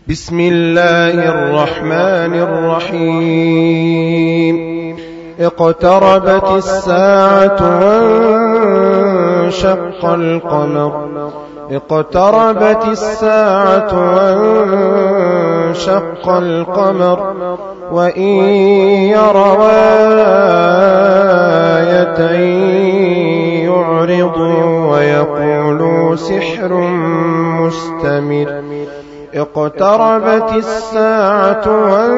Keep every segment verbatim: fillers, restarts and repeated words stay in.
بسم الله الرحمن الرحيم. اقتربت الساعة وانشق القمر اقتربت الساعة وانشق القمر وإن يروا آية يعرضوا ويقولوا سحر مستمر. اقتربت الساعة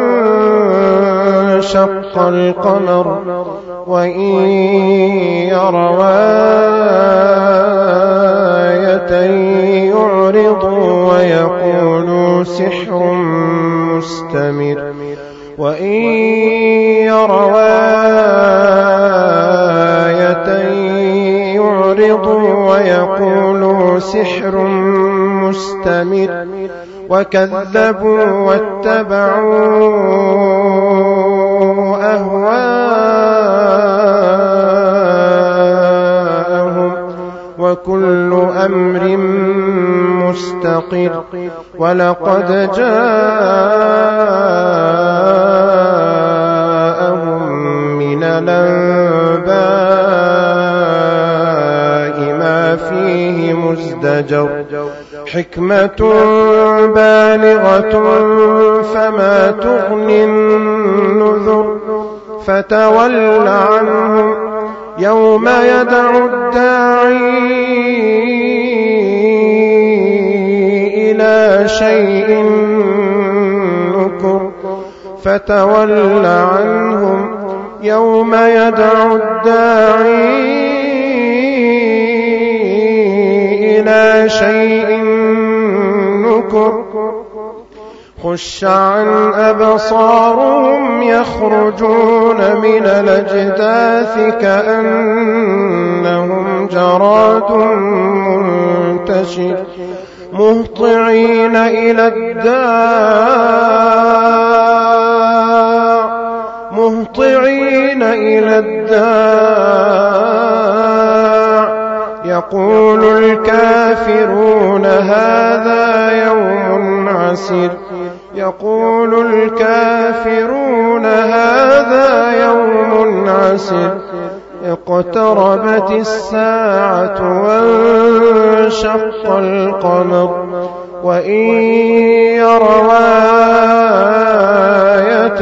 وانشق القمر وإن يروا آية يعرضوا ويقولوا سحر مستمر وإن يروا آية يعرضوا ويقولوا سحر مستمر وكذبوا واتبعوا أهواءهم وكل أمر مستقر. ولقد جاءهم من الأنباء ما فيه مزدجر. حكمة بالغة فما تغني النذر. فتول عنهم يوم يدعو الداعي إلى شيء نكر. فتول عنهم يوم يدعو الداعي إلى شيء نكر. خش عن أبصارهم يخرجون من الأجداث كأنهم جراد منتشر مهطعين إلى الداع مهطعين إلى الداع يقول الكافرون هذا يوم عسير يقول الكافرون هذا يوم عسير. اقتربت الساعة وانشق القمر وإن يروا آية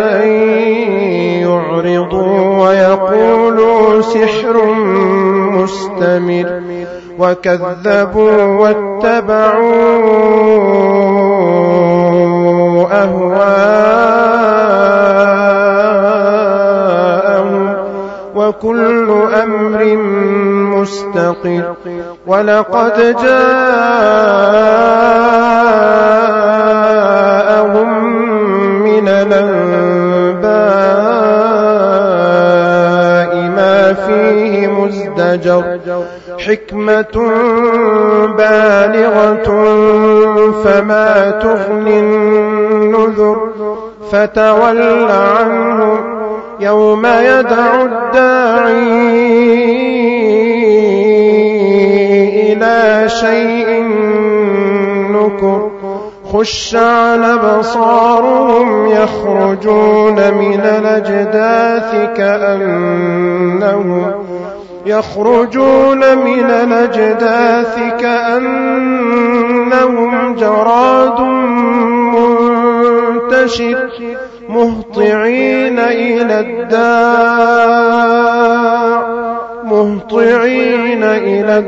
يعرضوا ويقولوا سحر مستمر وكذبوا واتبعوا أهواءهم وكل أمر مستقر. ولقد جاءهم من الأنباء ما فيه مزدجر. حكمة بالغة فما تغني النذر. فتول عنهم يوم يدعو الداعي إلى شيء نكر. خش عن أبصارهم يخرجون من الأجداث كأنهم يخرجون من الأجداث كأنهم جراد منتشر مهطعين إلى الداع مهطعين إلى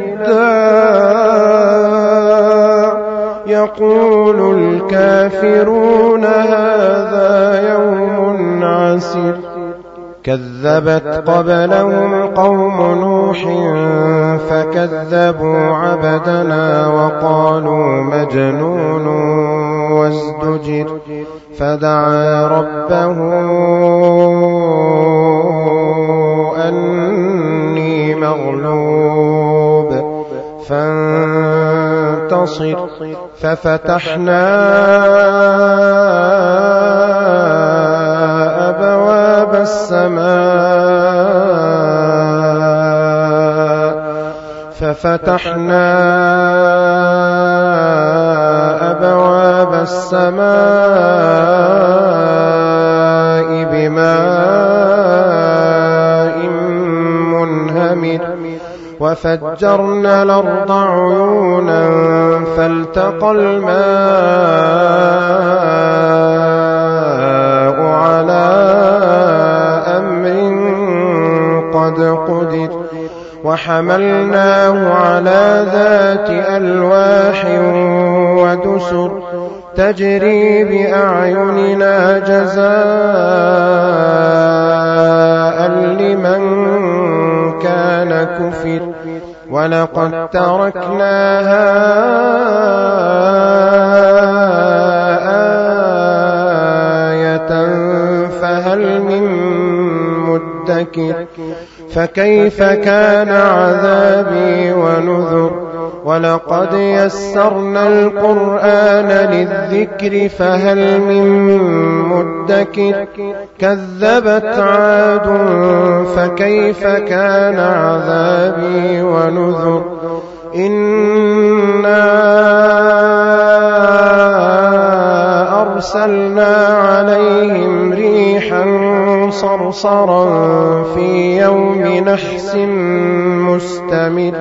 الداع يقول الكافرون هذا يوم عسير. كذبت قبلهم قوم نوح فكذبوا عبدنا وقالوا مجنون وازدجر. فدعا ربه أني مغلوب فانتصر. ففتحنا أبواب السماء ففتحنا أبواب السماء بماء منهمر وفجرنا الأرض عيونا فالتقى الماء على أمر قد قدر وحملناه على ذات ألواح ودسر تجري بأعيننا جزاء لمن كان كفر ولقد تركناها آية فهل من مدكر فكيف كان عذابي ونذر ولقد يسرنا القرآن للذكر فهل من مدكر كذبت عاد فكيف كان عذابي ونذر إنا أرسلنا عليهم ريحا صرصرا في يوم نحس مستمر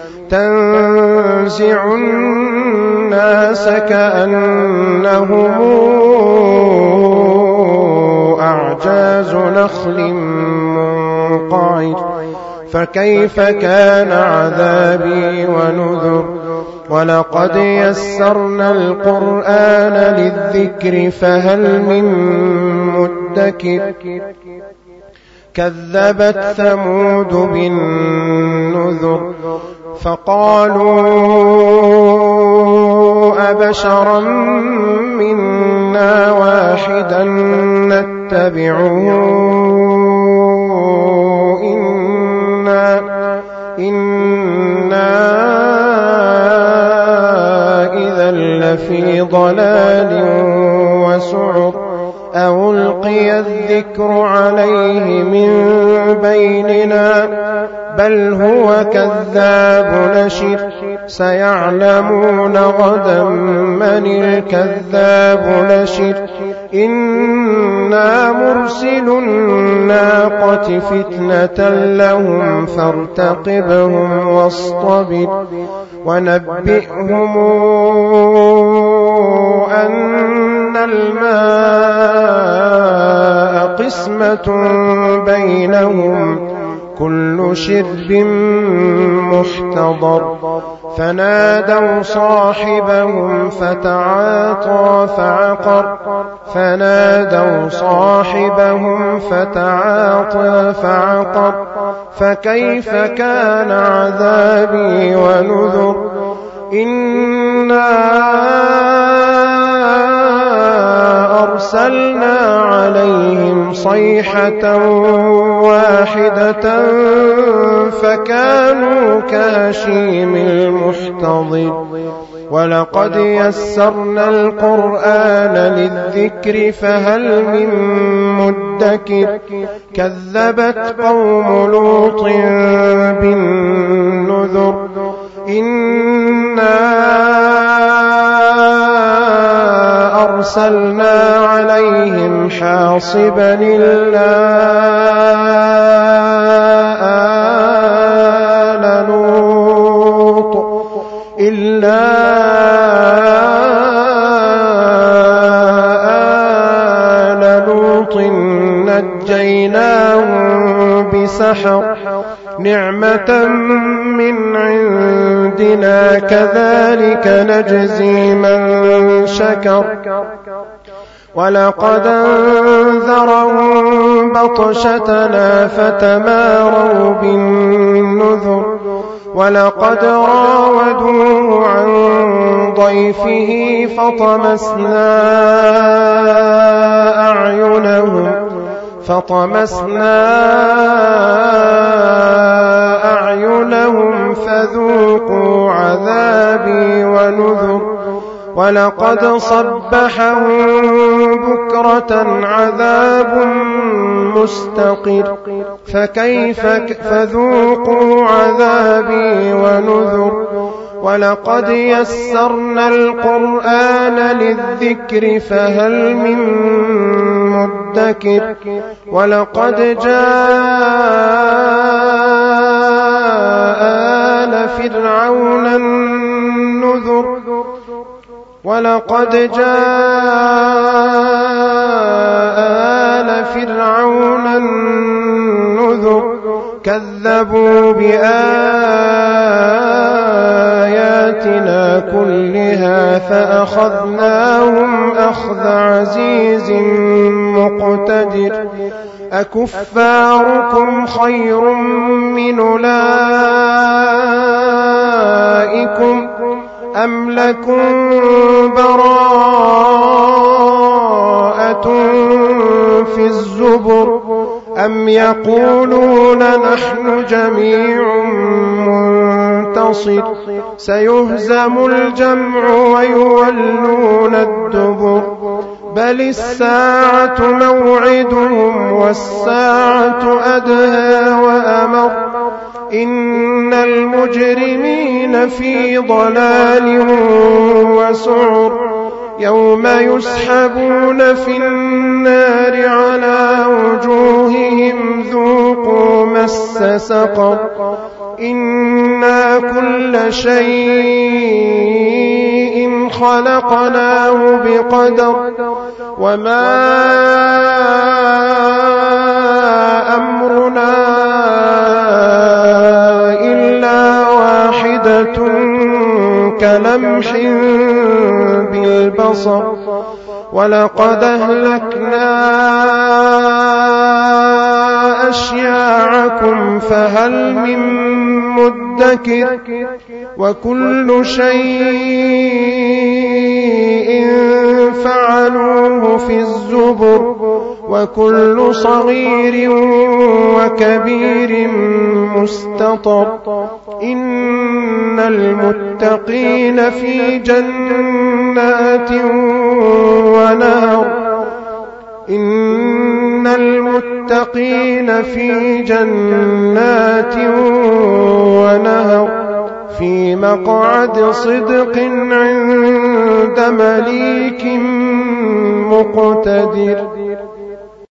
تنزع الناس كأنهم أعجاز نخل منقعر فكيف كان عذابي ونذر ولقد يسرنا القرآن للذكر فهل من مدكر كذبت ثمود بالنذر فقالوا أبشرا منا واحدا نتبعه إنا, إنا إذا لفي ضلال وسعر أو ألقي الذكر عليه من بيننا بل هو كذاب نشر سيعلمون غدا من الكذاب نشر إنا مرسل الناقة فتنة لهم فارتقبهم واصطبر ونبئهم أن الماء قسمة بينهم كل شرب محتضر فنادوا صاحبهم فتعاطى فعقر فنادوا صاحبهم فتعاطى فعقر فكيف كان عذابي ونذر إنا أرسلنا عليهم صيحة واحدة فكانوا كهشيم المحتضر ولقد يسرنا القرآن للذكر فهل من مدكر كذبت قوم لوط بالنذر إنا أرسلنا عليهم حاصبا إلا آل لوط إلا آل لوط نجيناهم بسحر نعمة من عندنا كذلك نجزي من شكر ولقد أنذرهم بطشتنا فتماروا بالنذر ولقد راودوه عن ضيفه فطمسنا أعينهم فطمسنا أعينهم فذوقوا عذابي ونذر ولقد صبحهم بكرة عذاب مستقر فكيف فذوقوا عذابي ونذر ولقد يسرنا القرآن للذكر فهل من مدكر ولقد جاء آل فرعون النذر ولقد جاء آل فرعون النذر كذبوا بآياتنا كلها فأخذناهم أخذ عزيز مقتدر أكفاركم خير من أولئكم أم لكم براءة في الزبر أم يقولون نحن جميع منتصر سيهزم الجمع ويولون الدبر بل الساعة موعدهم والساعة أدهى وأمر إن المجرمين في ضلال وسعر يوم يسحبون في النار على وجوههم ذوقوا مس سقر إنا كل شيء خلقناه بقدر وما أمرنا إلا واحدة كلمح بالبصر ولقد أهلكنا أشياعكم فهل من مدكر وكل شيء فعلوه في الزبر وكل صغير وكبير مستطر إن المتقين في جنات ونهر إن المتقين في جنات ونهر في مقعد صدق عند مليك مقتدر.